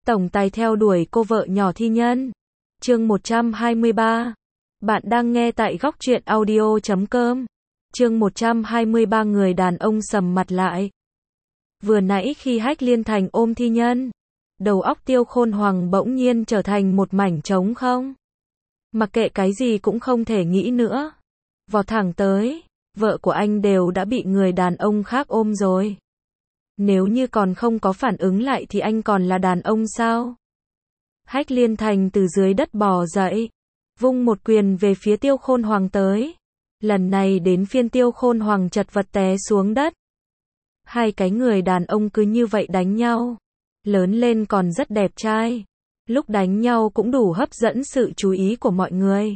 Tổng tài theo đuổi cô vợ nhỏ Thi Nhân. Chương 123. Bạn đang nghe tại Góc Truyện Audio.com. Chương 123 người đàn ông sầm mặt lại. Vừa nãy khi Hách Liên Thành ôm Thi Nhân, đầu óc Tiêu Khôn Hoàng bỗng nhiên trở thành một mảnh trống không. Mặc kệ cái gì cũng không thể nghĩ nữa. Vọt thẳng tới, vợ của anh đều đã bị người đàn ông khác ôm rồi. Nếu như còn không có phản ứng lại thì anh còn là đàn ông sao? Hách Liên Thành từ dưới đất bò dậy, vung một quyền về phía Tiêu Khôn Hoàng tới. Lần này đến phiên Tiêu Khôn Hoàng chật vật té xuống đất. Hai cái người đàn ông cứ như vậy đánh nhau. Lớn lên còn rất đẹp trai. Lúc đánh nhau cũng đủ hấp dẫn sự chú ý của mọi người.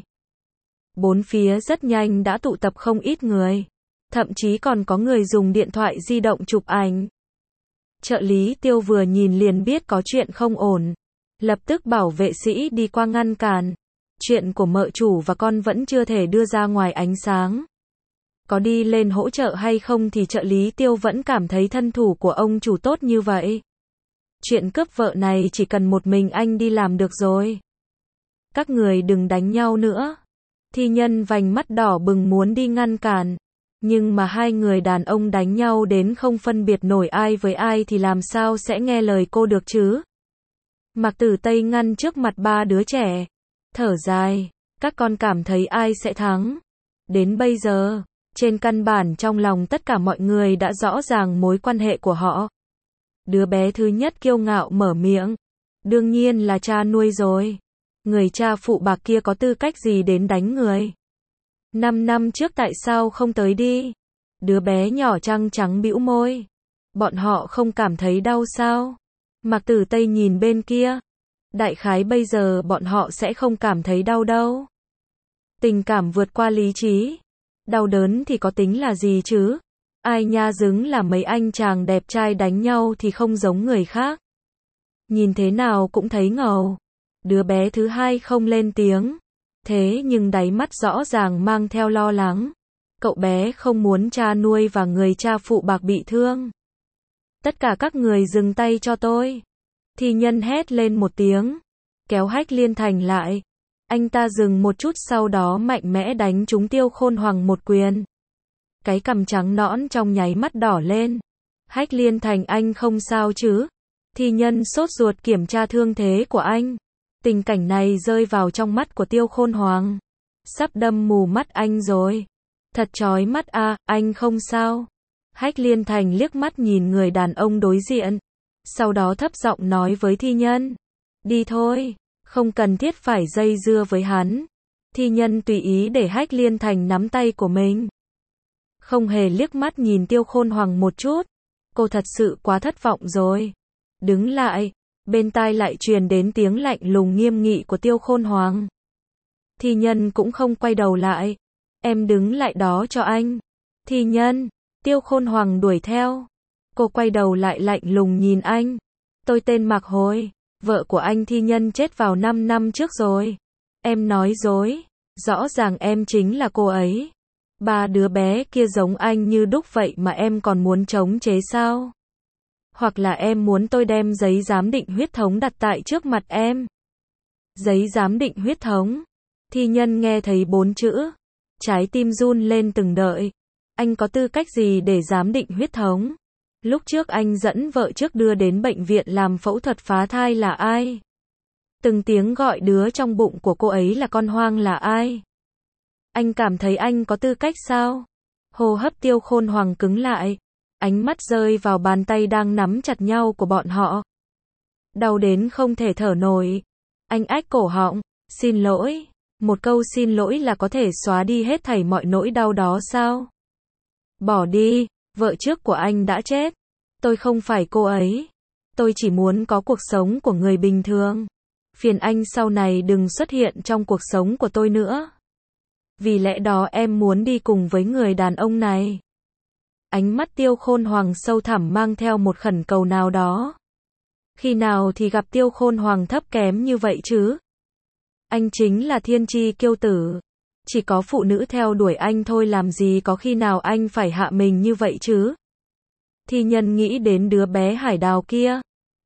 Bốn phía rất nhanh đã tụ tập không ít người. Thậm chí còn có người dùng điện thoại di động chụp ảnh. Trợ lý Tiêu vừa nhìn liền biết có chuyện không ổn. Lập tức bảo vệ sĩ đi qua ngăn cản. Chuyện của mợ chủ và con vẫn chưa thể đưa ra ngoài ánh sáng. Có đi lên hỗ trợ hay không thì trợ lý Tiêu vẫn cảm thấy thân thủ của ông chủ tốt như vậy. Chuyện cướp vợ này chỉ cần một mình anh đi làm được rồi. Các người đừng đánh nhau nữa. Thi Nhân vành mắt đỏ bừng muốn đi ngăn cản. Nhưng mà hai người đàn ông đánh nhau đến không phân biệt nổi ai với ai thì làm sao sẽ nghe lời cô được chứ? Mạc Tử Tây ngăn trước mặt ba đứa trẻ. Thở dài, các con cảm thấy ai sẽ thắng? Đến bây giờ, trên căn bản trong lòng tất cả mọi người đã rõ ràng mối quan hệ của họ. Đứa bé thứ nhất kiêu ngạo mở miệng. Đương nhiên là cha nuôi rồi. Người cha phụ bạc kia có tư cách gì đến đánh người? 5 năm trước tại sao không tới đi? Đứa bé nhỏ trăng trắng bĩu môi. Bọn họ không cảm thấy đau sao? Mạc Tử Tây nhìn bên kia. Đại khái bây giờ bọn họ sẽ không cảm thấy đau đâu. Tình cảm vượt qua lý trí. Đau đớn thì có tính là gì chứ? Ai nha dứng là mấy anh chàng đẹp trai đánh nhau thì không giống người khác. Nhìn thế nào cũng thấy ngầu. Đứa bé thứ hai không lên tiếng. Thế nhưng đáy mắt rõ ràng mang theo lo lắng. Cậu bé không muốn cha nuôi và người cha phụ bạc bị thương. Tất cả các người dừng tay cho tôi. Thi Nhân hét lên một tiếng. Kéo Hách Liên Thành lại. Anh ta dừng một chút sau đó mạnh mẽ đánh trúng Tiêu Khôn Hoàng một quyền. Cái cằm trắng nõn trong nháy mắt đỏ lên. Hách Liên Thành anh không sao chứ? Thi Nhân sốt ruột kiểm tra thương thế của anh. Tình cảnh này rơi vào trong mắt của Tiêu Khôn Hoàng. Sắp đâm mù mắt anh rồi. Thật chói mắt à, anh không sao. Hách Liên Thành liếc mắt nhìn người đàn ông đối diện. Sau đó thấp giọng nói với Thi Nhân. Đi thôi, không cần thiết phải dây dưa với hắn. Thi Nhân tùy ý để Hách Liên Thành nắm tay của mình. Không hề liếc mắt nhìn Tiêu Khôn Hoàng một chút. Cô thật sự quá thất vọng rồi. Đứng lại. Bên tai lại truyền đến tiếng lạnh lùng nghiêm nghị của Tiêu Khôn Hoàng. Thi Nhân cũng không quay đầu lại. Em đứng lại đó cho anh. Thi Nhân. Tiêu Khôn Hoàng đuổi theo. Cô quay đầu lại lạnh lùng nhìn anh. Tôi tên Mạc Hồi. Vợ của anh Thi Nhân chết vào 5 năm trước rồi. Em nói dối. Rõ ràng em chính là cô ấy. Ba đứa bé kia giống anh như đúc vậy mà em còn muốn chống chế sao? Hoặc là em muốn tôi đem giấy giám định huyết thống đặt tại trước mặt em? Giấy giám định huyết thống. Thi Nhân nghe thấy 4 chữ. Trái tim run lên từng đợi. Anh có tư cách gì để giám định huyết thống? Lúc trước anh dẫn vợ trước đưa đến bệnh viện làm phẫu thuật phá thai là ai? Từng tiếng gọi đứa trong bụng của cô ấy là con hoang là ai? Anh cảm thấy anh có tư cách sao? Hô hấp Tiêu Khôn Hoàng cứng lại. Ánh mắt rơi vào bàn tay đang nắm chặt nhau của bọn họ. Đau đến không thể thở nổi. Anh ách cổ họng. Xin lỗi. Một câu xin lỗi là có thể xóa đi hết thảy mọi nỗi đau đó sao? Bỏ đi. Vợ trước của anh đã chết. Tôi không phải cô ấy. Tôi chỉ muốn có cuộc sống của người bình thường. Phiền anh sau này đừng xuất hiện trong cuộc sống của tôi nữa. Vì lẽ đó em muốn đi cùng với người đàn ông này. Ánh mắt Tiêu Khôn Hoàng sâu thẳm mang theo một khẩn cầu nào đó. Khi nào thì gặp Tiêu Khôn Hoàng thấp kém như vậy chứ? Anh chính là thiên chi kiêu tử. Chỉ có phụ nữ theo đuổi anh thôi, làm gì có khi nào anh phải hạ mình như vậy chứ? Thi Nhân nghĩ đến đứa bé Hải Đào kia.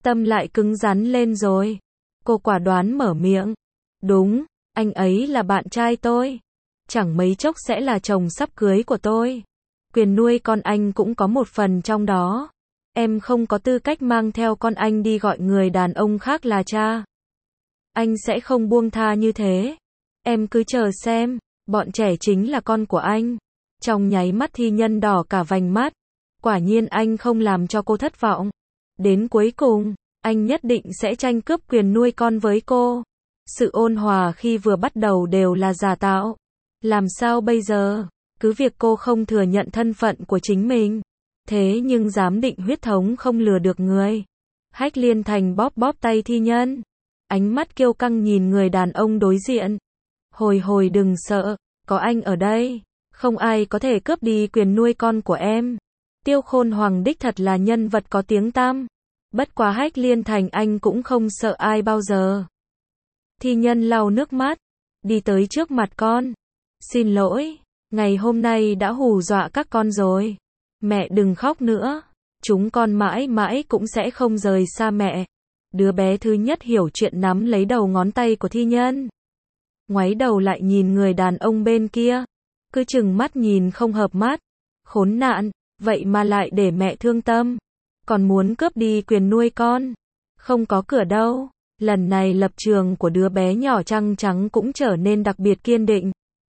tâm lại cứng rắn lên rồi. Cô quả đoán mở miệng. Đúng, anh ấy là bạn trai tôi. Chẳng mấy chốc sẽ là chồng sắp cưới của tôi. Quyền nuôi con anh cũng có một phần trong đó. Em không có tư cách mang theo con anh đi gọi người đàn ông khác là cha. Anh sẽ không buông tha như thế. Em cứ chờ xem, bọn trẻ chính là con của anh. Trong nháy mắt Thi Nhân đỏ cả vành mắt. Quả nhiên anh không làm cho cô thất vọng. Đến cuối cùng, anh nhất định sẽ tranh cướp quyền nuôi con với cô. Sự ôn hòa khi vừa bắt đầu đều là giả tạo. Làm sao bây giờ? Cứ việc cô không thừa nhận thân phận của chính mình. Thế nhưng giám định huyết thống không lừa được người. Hách Liên Thành bóp bóp tay Thi Nhân. Ánh mắt kiêu căng nhìn người đàn ông đối diện. Hồi đừng sợ, có anh ở đây. Không ai có thể cướp đi quyền nuôi con của em. Tiêu Khôn Hoàng đích thật là nhân vật có tiếng tăm. Bất quá Hách Liên Thành anh cũng không sợ ai bao giờ. Thi Nhân lau nước mắt. Đi tới trước mặt con. Xin lỗi, ngày hôm nay đã hù dọa các con rồi. Mẹ đừng khóc nữa. Chúng con mãi mãi cũng sẽ không rời xa mẹ. Đứa bé thứ nhất hiểu chuyện nắm lấy đầu ngón tay của Thi Nhân. Ngoáy đầu lại nhìn người đàn ông bên kia. Cứ chừng mắt nhìn không hợp mắt. Khốn nạn, vậy mà lại để mẹ thương tâm. Còn muốn cướp đi quyền nuôi con. Không có cửa đâu. Lần này lập trường của đứa bé nhỏ trăng trắng cũng trở nên đặc biệt kiên định.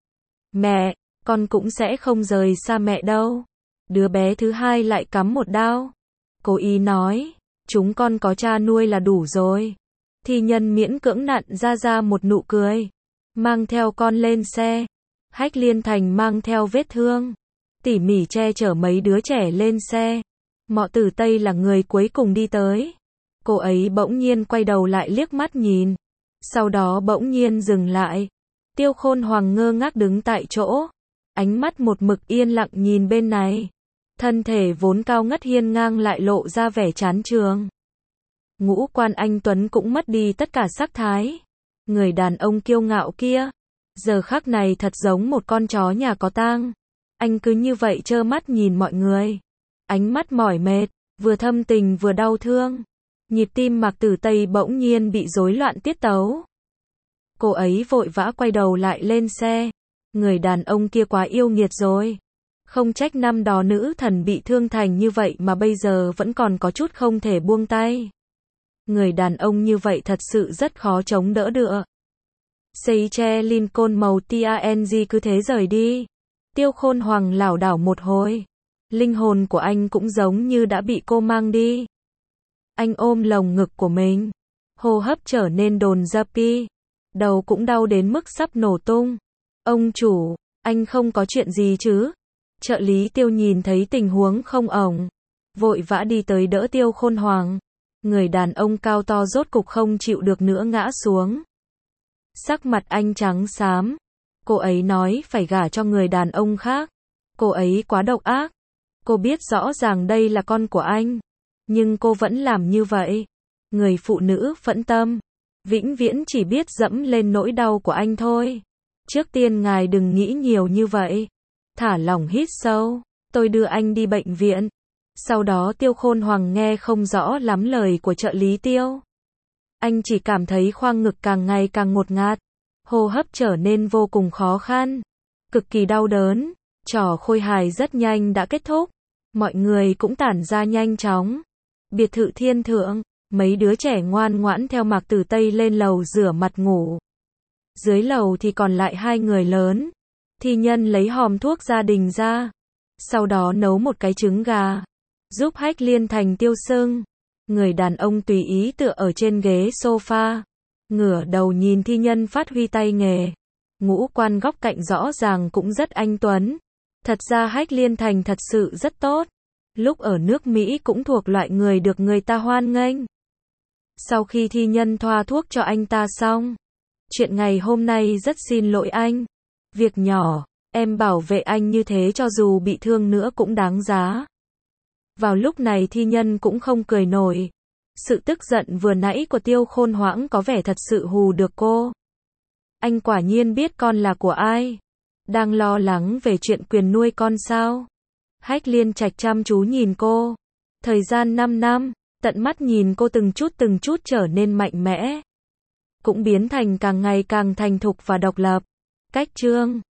Mẹ, con cũng sẽ không rời xa mẹ đâu. Đứa bé thứ hai lại cắm một đao. Cố ý nói, chúng con có cha nuôi là đủ rồi. Thi Nhân miễn cưỡng nặn ra một nụ cười. Mang theo con lên xe. Hách Liên Thành mang theo vết thương. Tỉ mỉ che chở mấy đứa trẻ lên xe. Mọ Tử Tây là người cuối cùng đi tới. Cô ấy bỗng nhiên quay đầu lại liếc mắt nhìn. Sau đó bỗng nhiên dừng lại. Tiêu Khôn Hoàng ngơ ngác đứng tại chỗ. Ánh mắt một mực yên lặng nhìn bên này. Thân thể vốn cao ngất hiên ngang lại lộ ra vẻ chán chường. Ngũ quan anh Tuấn cũng mất đi tất cả sắc thái. Người đàn ông kiêu ngạo kia. Giờ khắc này thật giống một con chó nhà có tang. Anh cứ như vậy trơ mắt nhìn mọi người. Ánh mắt mỏi mệt, vừa thâm tình vừa đau thương. Nhịp tim Mạc Tử Tây bỗng nhiên bị rối loạn tiết tấu. Cô ấy vội vã quay đầu lại lên xe. Người đàn ông kia quá yêu nghiệt rồi. Không trách năm đó nữ thần bị thương thành như vậy mà bây giờ vẫn còn có chút không thể buông tay. Người đàn ông như vậy thật sự rất khó chống đỡ được. Seiche Lincoln màu TANG cứ thế rời đi. Tiêu Khôn Hoàng lảo đảo một hồi. Linh hồn của anh cũng giống như đã bị cô mang đi. Anh ôm lồng ngực của mình. Hô hấp trở nên dồn dập đi. Đầu cũng đau đến mức sắp nổ tung. Ông chủ, anh không có chuyện gì chứ? Trợ lý Tiêu nhìn thấy tình huống không ổn. Vội vã đi tới đỡ Tiêu Khôn Hoàng. Người đàn ông cao to rốt cục không chịu được nữa ngã xuống. Sắc mặt anh trắng xám. Cô ấy nói phải gả cho người đàn ông khác. Cô ấy quá độc ác. Cô biết rõ ràng đây là con của anh. Nhưng cô vẫn làm như vậy. Người phụ nữ phẫn tâm. Vĩnh viễn chỉ biết dẫm lên nỗi đau của anh thôi. Trước tiên ngài đừng nghĩ nhiều như vậy. Thả lỏng hít sâu. Tôi đưa anh đi bệnh viện. Sau đó Tiêu Khôn Hoàng nghe không rõ lắm lời của trợ lý Tiêu. Anh chỉ cảm thấy khoang ngực càng ngày càng ngột ngạt. Hô hấp trở nên vô cùng khó khăn. Cực kỳ đau đớn. Trò khôi hài rất nhanh đã kết thúc. Mọi người cũng tản ra nhanh chóng. Biệt thự Thiên Thượng. Mấy đứa trẻ ngoan ngoãn theo Mạc Tử Tây lên lầu rửa mặt ngủ. Dưới lầu thì còn lại hai người lớn. Thi Nhân lấy hòm thuốc gia đình ra. Sau đó nấu một cái trứng gà. Giúp Hách Liên Thành tiêu sưng. Người đàn ông tùy ý tựa ở trên ghế sofa. Ngửa đầu nhìn Thi Nhân phát huy tay nghề. Ngũ quan góc cạnh rõ ràng cũng rất anh tuấn. Thật ra Hách Liên Thành thật sự rất tốt. Lúc ở nước Mỹ cũng thuộc loại người được người ta hoan nghênh. Sau khi Thi Nhân thoa thuốc cho anh ta xong. Chuyện ngày hôm nay rất xin lỗi anh. Việc nhỏ, em bảo vệ anh như thế cho dù bị thương nữa cũng đáng giá. Vào lúc này Thi Nhân cũng không cười nổi. Sự tức giận vừa nãy của Tiêu Khôn Hoãng có vẻ thật sự hù được cô. Anh quả nhiên biết con là của ai. Đang lo lắng về chuyện quyền nuôi con sao? Hách Liên Trạch chăm chú nhìn cô. Thời gian 5 năm, tận mắt nhìn cô từng chút trở nên mạnh mẽ, cũng biến thành càng ngày càng thành thục và độc lập. Cách chương